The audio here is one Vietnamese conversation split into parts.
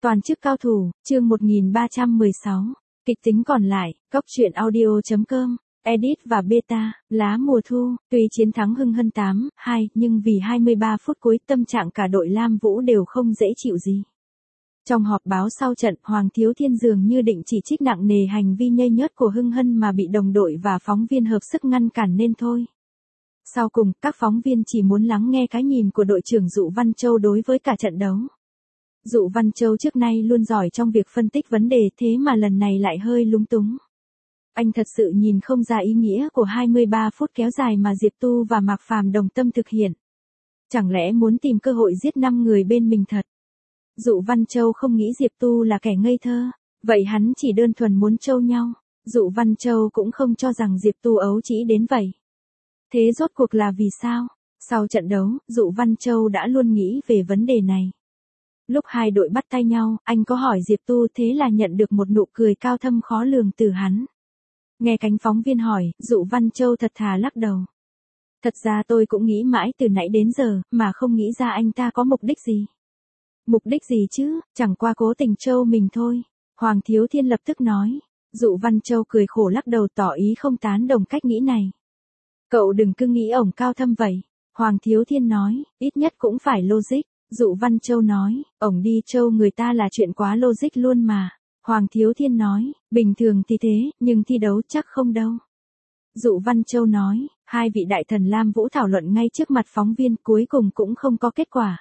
Toàn chức cao thủ, chương 1316. Kịch tính còn lại, Cóc truyện audio.com, edit và beta, lá mùa thu, tuy chiến thắng Hưng Hân 8-2 nhưng vì 23 phút cuối tâm trạng cả đội Lam Vũ đều không dễ chịu gì. Trong họp báo sau trận, Hoàng Thiếu Thiên dường như định chỉ trích nặng nề hành vi nhây nhớt của Hưng Hân mà bị đồng đội và phóng viên hợp sức ngăn cản nên thôi. Sau cùng, các phóng viên chỉ muốn lắng nghe cái nhìn của đội trưởng Dụ Văn Châu đối với cả trận đấu. Dụ Văn Châu trước nay luôn giỏi trong việc phân tích vấn đề, thế mà lần này lại hơi lúng túng. Anh thật sự nhìn không ra ý nghĩa của 23 phút kéo dài mà Diệp Tu và Mạc Phàm đồng tâm thực hiện. Chẳng lẽ muốn tìm cơ hội giết 5 người bên mình thật? Dụ Văn Châu không nghĩ Diệp Tu là kẻ ngây thơ, vậy hắn chỉ đơn thuần muốn trâu nhau. Dụ Văn Châu cũng không cho rằng Diệp Tu ấu trĩ đến vậy. Thế rốt cuộc là vì sao? Sau trận đấu, Dụ Văn Châu đã luôn nghĩ về vấn đề này. Lúc hai đội bắt tay nhau, anh có hỏi Diệp Tu, thế là nhận được một nụ cười cao thâm khó lường từ hắn. Nghe cánh phóng viên hỏi, Dụ Văn Châu thật thà lắc đầu. Thật ra tôi cũng nghĩ mãi từ nãy đến giờ, mà không nghĩ ra anh ta có mục đích gì. Mục đích gì chứ, chẳng qua cố tình trâu mình thôi. Hoàng Thiếu Thiên lập tức nói. Dụ Văn Châu cười khổ lắc đầu tỏ ý không tán đồng cách nghĩ này. Cậu đừng cứ nghĩ ổng cao thâm vậy. Hoàng Thiếu Thiên nói, ít nhất cũng phải logic. Dụ Văn Châu nói, ổng đi trâu người ta là chuyện quá logic luôn mà. Hoàng Thiếu Thiên nói, bình thường thì thế, nhưng thi đấu chắc không đâu. Dụ Văn Châu nói, hai vị đại thần Lam Vũ thảo luận ngay trước mặt phóng viên cuối cùng cũng không có kết quả.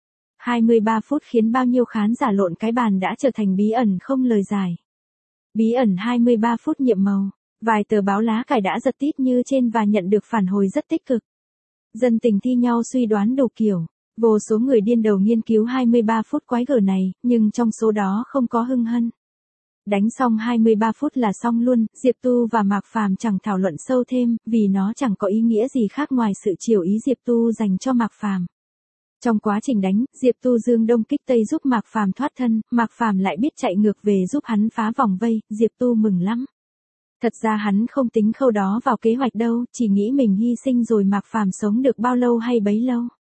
23 phút khiến bao nhiêu khán giả lộn cái bàn đã trở thành bí ẩn không lời giải. Bí ẩn 23 phút nhiệm màu, vài tờ báo lá cải đã giật tít như trên và nhận được phản hồi rất tích cực. Dân tình thi nhau suy đoán đủ kiểu. Vô số người điên đầu nghiên cứu 23 phút quái gở này, nhưng trong số đó không có Hưng Hân. Đánh xong 23 phút là xong luôn, Diệp Tu và Mạc Phàm chẳng thảo luận sâu thêm, vì nó chẳng có ý nghĩa gì khác ngoài sự chiều ý Diệp Tu dành cho Mạc Phàm. Trong quá trình đánh, Diệp Tu dương đông kích tây giúp Mạc Phàm thoát thân, Mạc Phàm lại biết chạy ngược về giúp hắn phá vòng vây, Diệp Tu mừng lắm. Thật ra hắn không tính khâu đó vào kế hoạch đâu, chỉ nghĩ mình hy sinh rồi Mạc Phàm sống được bao lâu hay bấy lâu.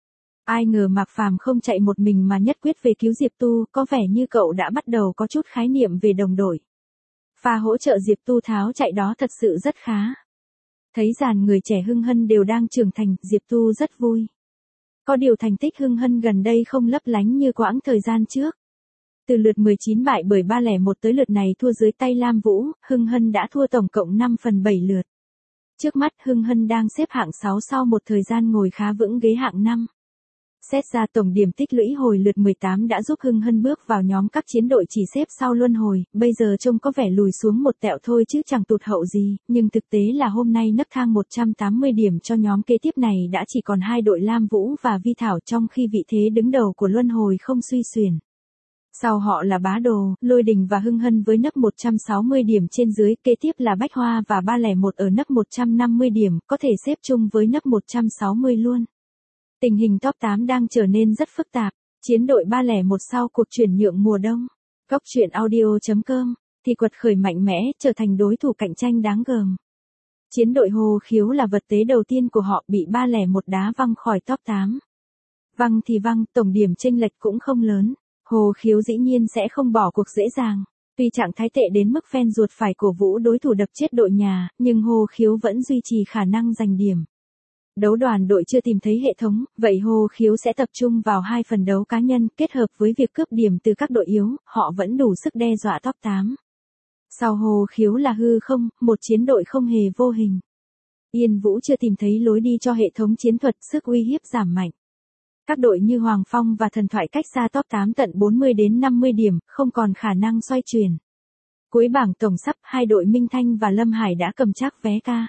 Ai ngờ Mạc Phàm không chạy một mình mà nhất quyết về cứu Diệp Tu, có vẻ như cậu đã bắt đầu có chút khái niệm về đồng đội. Pha hỗ trợ Diệp Tu tháo chạy đó thật sự rất khá. Thấy dàn người trẻ Hưng Hân đều đang trưởng thành, Diệp Tu rất vui. Có điều thành tích Hưng Hân gần đây không lấp lánh như quãng thời gian trước. Từ lượt 19 bại bởi 301 tới lượt này thua dưới tay Lam Vũ, Hưng Hân đã thua tổng cộng 5/7 lượt. Trước mắt Hưng Hân đang xếp hạng 6 sau một thời gian ngồi khá vững ghế hạng 5. Xét ra tổng điểm tích lũy hồi lượt 18 đã giúp Hưng Hân bước vào nhóm các chiến đội chỉ xếp sau luân hồi, bây giờ trông có vẻ lùi xuống một tẹo thôi chứ chẳng tụt hậu gì, nhưng thực tế là hôm nay nấc thang 180 điểm cho nhóm kế tiếp này đã chỉ còn hai đội Lam Vũ và Vi Thảo, trong khi vị thế đứng đầu của luân hồi không suy xuyển. Sau họ là Bá Đồ, Lôi Đình và Hưng Hân với nấc 160 điểm trên dưới, kế tiếp là Bách Hoa và 301 ở nấc 150 điểm, có thể xếp chung với nấc 160 luôn. Tình hình top 8 đang trở nên rất phức tạp, chiến đội 301 sau cuộc chuyển nhượng mùa đông. Cóc truyện audio.com, thì quật khởi mạnh mẽ, trở thành đối thủ cạnh tranh đáng gờm. Chiến đội Hồ Khiếu là vật tế đầu tiên của họ bị 301 đá văng khỏi top 8. Văng thì văng, tổng điểm chênh lệch cũng không lớn. Hồ Khiếu dĩ nhiên sẽ không bỏ cuộc dễ dàng. Tuy trạng thái tệ đến mức fan ruột phải cổ vũ đối thủ đập chết đội nhà, nhưng Hồ Khiếu vẫn duy trì khả năng giành điểm. Đấu đoàn đội chưa tìm thấy hệ thống, vậy Hồ Khiếu sẽ tập trung vào hai phần đấu cá nhân, kết hợp với việc cướp điểm từ các đội yếu, họ vẫn đủ sức đe dọa top 8. Sau Hồ Khiếu là Hư Không, một chiến đội không hề vô hình. Yên Vũ chưa tìm thấy lối đi cho hệ thống chiến thuật, sức uy hiếp giảm mạnh. Các đội như Hoàng Phong và Thần Thoại cách xa top 8 tận 40 đến 50 điểm, không còn khả năng xoay chuyển. Cuối bảng tổng sắp, hai đội Minh Thanh và Lâm Hải đã cầm chắc vé ca.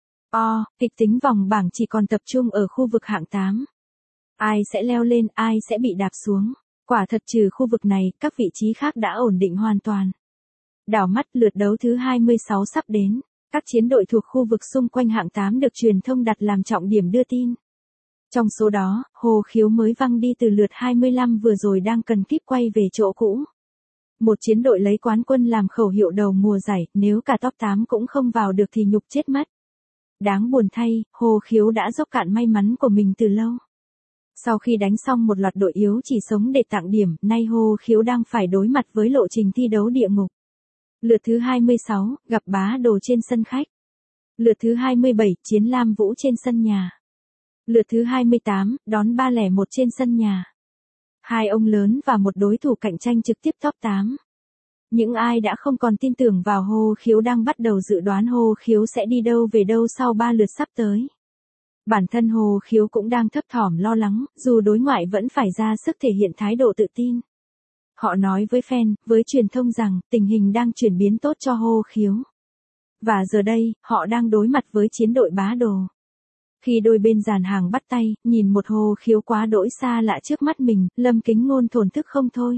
Kịch tính vòng bảng chỉ còn tập trung ở khu vực hạng 8. Ai sẽ leo lên, ai sẽ bị đạp xuống. Quả thật trừ khu vực này, các vị trí khác đã ổn định hoàn toàn. Đảo mắt lượt đấu thứ 26 sắp đến. Các chiến đội thuộc khu vực xung quanh hạng 8 được truyền thông đặt làm trọng điểm đưa tin. Trong số đó, Hồ Khiếu mới văng đi từ lượt 25 vừa rồi đang cần kíp quay về chỗ cũ. Một chiến đội lấy quán quân làm khẩu hiệu đầu mùa giải, nếu cả top 8 cũng không vào được thì nhục chết mất. Đáng buồn thay, Hồ Khiếu đã dốc cạn may mắn của mình từ lâu. Sau khi đánh xong một loạt đội yếu chỉ sống để tặng điểm, nay Hồ Khiếu đang phải đối mặt với lộ trình thi đấu địa ngục. Lượt thứ 26, gặp Bá Đồ trên sân khách. Lượt thứ 27, chiến Lam Vũ trên sân nhà. Lượt thứ 28, đón 301 trên sân nhà. Hai ông lớn và một đối thủ cạnh tranh trực tiếp top 8. Những ai đã không còn tin tưởng vào Hồ Khiếu đang bắt đầu dự đoán Hồ Khiếu sẽ đi đâu về đâu sau 3 lượt sắp tới. Bản thân Hồ Khiếu cũng đang thấp thỏm lo lắng, dù đối ngoại vẫn phải ra sức thể hiện thái độ tự tin. Họ nói với fan, với truyền thông rằng, tình hình đang chuyển biến tốt cho Hồ Khiếu. Và giờ đây, họ đang đối mặt với chiến đội Bá Đồ. Khi đôi bên dàn hàng bắt tay, nhìn một Hồ Khiếu quá đỗi xa lạ trước mắt mình, Lâm Kính Ngôn thổn thức không thôi.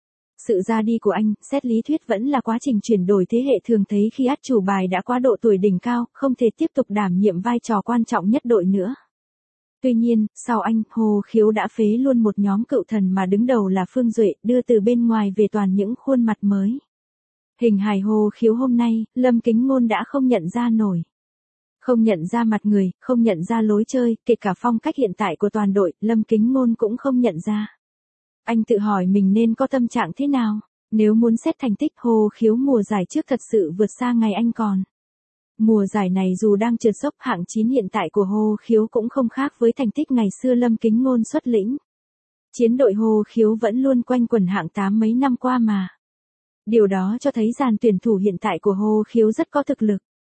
Sự ra đi của anh, xét lý thuyết vẫn là quá trình chuyển đổi thế hệ thường thấy khi át chủ bài đã quá độ tuổi đỉnh cao, không thể tiếp tục đảm nhiệm vai trò quan trọng nhất đội nữa. Tuy nhiên, sau anh, Hồ Khiếu đã phế luôn một nhóm cựu thần mà đứng đầu là Phương Duệ, đưa từ bên ngoài về toàn những khuôn mặt mới. Hình hài Hồ Khiếu hôm nay, Lâm Kính Ngôn đã không nhận ra nổi. Không nhận ra mặt người, không nhận ra lối chơi, kể cả phong cách hiện tại của toàn đội, Lâm Kính Ngôn cũng không nhận ra. Anh tự hỏi mình nên có tâm trạng thế nào? Nếu muốn xét thành tích Hồ Khiếu mùa giải trước thật sự vượt xa ngày anh còn. Mùa giải này dù đang trượt dốc, hạng 9 hiện tại của Hồ Khiếu cũng không khác với thành tích ngày xưa Lâm Kính Ngôn xuất lĩnh. Chiến đội Hồ Khiếu vẫn luôn quanh quẩn hạng 8 mấy năm qua mà. Điều đó cho thấy dàn tuyển thủ hiện tại của Hồ Khiếu rất có thực lực.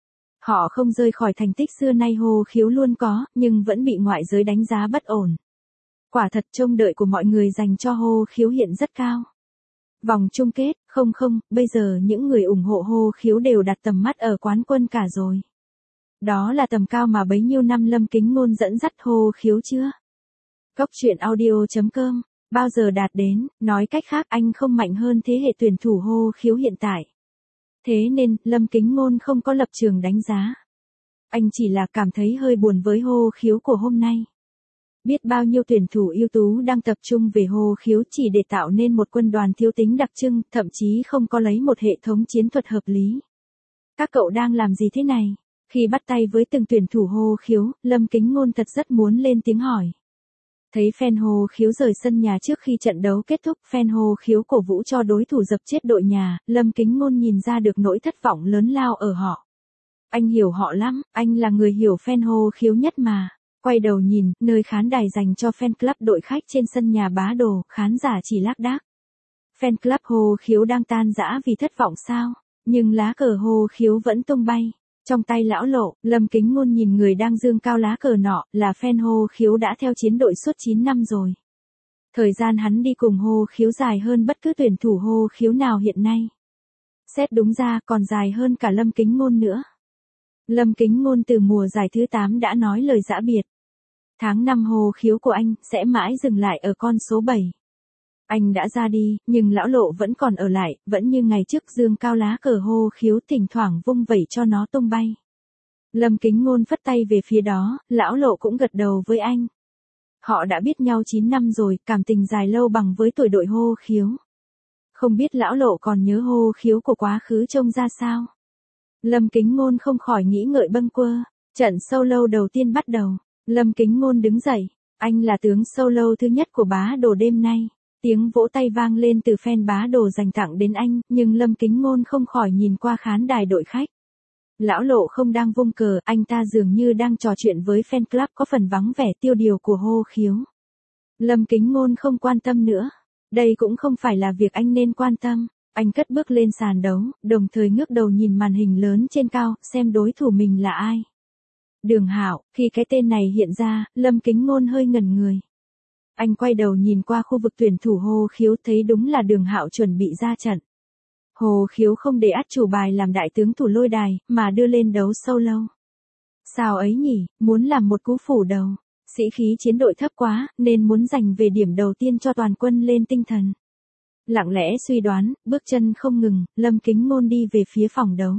Họ không rơi khỏi thành tích xưa nay Hồ Khiếu luôn có, nhưng vẫn bị ngoại giới đánh giá bất ổn. Quả thật trông đợi của mọi người dành cho Hồ Khiếu hiện rất cao. Vòng chung kết, bây giờ những người ủng hộ Hồ Khiếu đều đặt tầm mắt ở quán quân cả rồi. Đó là tầm cao mà bấy nhiêu năm Lâm Kính Ngôn dẫn dắt Hồ Khiếu chưa? Cốc truyện audio.com, bao giờ đạt đến, nói cách khác anh không mạnh hơn thế hệ tuyển thủ Hồ Khiếu hiện tại. Thế nên, Lâm Kính Ngôn không có lập trường đánh giá. Anh chỉ là cảm thấy hơi buồn với Hồ Khiếu của hôm nay. Biết bao nhiêu tuyển thủ ưu tú đang tập trung về Hồ Khiếu chỉ để tạo nên một quân đoàn thiếu tính đặc trưng, thậm chí không có lấy một hệ thống chiến thuật hợp lý. Các cậu đang làm gì thế này? Khi bắt tay với từng tuyển thủ Hồ Khiếu, Lâm Kính Ngôn thật rất muốn lên tiếng hỏi. Thấy fan Hồ Khiếu rời sân nhà trước khi trận đấu kết thúc, fan Hồ Khiếu cổ vũ cho đối thủ dập chết đội nhà, Lâm Kính Ngôn nhìn ra được nỗi thất vọng lớn lao ở họ. Anh hiểu họ lắm, anh là người hiểu fan Hồ Khiếu nhất mà. Quay đầu nhìn, nơi khán đài dành cho fan club đội khách trên sân nhà Bá Đồ, khán giả chỉ lác đác. Fan club Hồ Khiếu đang tan rã vì thất vọng sao? Nhưng lá cờ Hồ Khiếu vẫn tung bay. Trong tay lão Lộ, Lâm Kính Ngôn nhìn người đang dương cao lá cờ nọ, là fan Hồ Khiếu đã theo chiến đội suốt 9 năm rồi. Thời gian hắn đi cùng Hồ Khiếu dài hơn bất cứ tuyển thủ Hồ Khiếu nào hiện nay. Xét đúng ra còn dài hơn cả Lâm Kính Ngôn nữa. Lâm Kính Ngôn từ mùa giải thứ 8 đã nói lời giã biệt. Tháng 5 Hồ Khiếu của anh sẽ mãi dừng lại ở con số 7. Anh đã ra đi, nhưng lão Lộ vẫn còn ở lại, vẫn như ngày trước dương cao lá cờ Hồ Khiếu thỉnh thoảng vung vẩy cho nó tung bay. Lâm Kính Ngôn phất tay về phía đó, lão Lộ cũng gật đầu với anh. Họ đã biết nhau 9 năm rồi, cảm tình dài lâu bằng với tuổi đội Hồ Khiếu. Không biết lão Lộ còn nhớ Hồ Khiếu của quá khứ trông ra sao? Lâm Kính Ngôn không khỏi nghĩ ngợi bâng quơ. Trận solo đầu tiên bắt đầu. Lâm Kính Ngôn đứng dậy. Anh là tướng solo thứ nhất của Bá Đồ đêm nay. Tiếng vỗ tay vang lên từ fan Bá Đồ dành tặng đến anh, nhưng Lâm Kính Ngôn không khỏi nhìn qua khán đài đội khách. Lão Lộ không đang vung cờ, anh ta dường như đang trò chuyện với fan club có phần vắng vẻ tiêu điều của Hồ Khiếu. Lâm Kính Ngôn không quan tâm nữa. Đây cũng không phải là việc anh nên quan tâm. Anh cất bước lên sàn đấu, đồng thời ngước đầu nhìn màn hình lớn trên cao, xem đối thủ mình là ai. Đường Hạo. Khi cái tên này hiện ra, Lâm Kính Ngôn hơi ngẩn người. Anh quay đầu nhìn qua khu vực tuyển thủ Hồ Khiếu, thấy đúng là Đường Hạo chuẩn bị ra trận. Hồ Khiếu không để át chủ bài làm đại tướng thủ lôi đài, mà đưa lên đấu solo. Sao ấy nhỉ, muốn làm một cú phủ đầu. Sĩ khí chiến đội thấp quá, nên muốn giành về điểm đầu tiên cho toàn quân lên tinh thần. Lặng lẽ suy đoán, bước chân không ngừng, Lâm Kính Ngôn đi về phía phòng đấu.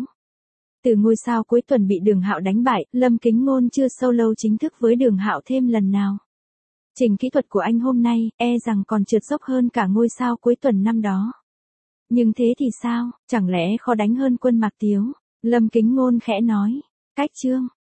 Từ ngôi sao cuối tuần bị Đường Hạo đánh bại, Lâm Kính Ngôn chưa solo chính thức với Đường Hạo thêm lần nào. Trình kỹ thuật của anh hôm nay, rằng còn trượt dốc hơn cả ngôi sao cuối tuần năm đó. Nhưng thế thì sao, chẳng lẽ khó đánh hơn Quân Mạc Tiếu? Lâm Kính Ngôn khẽ nói. Cách chương.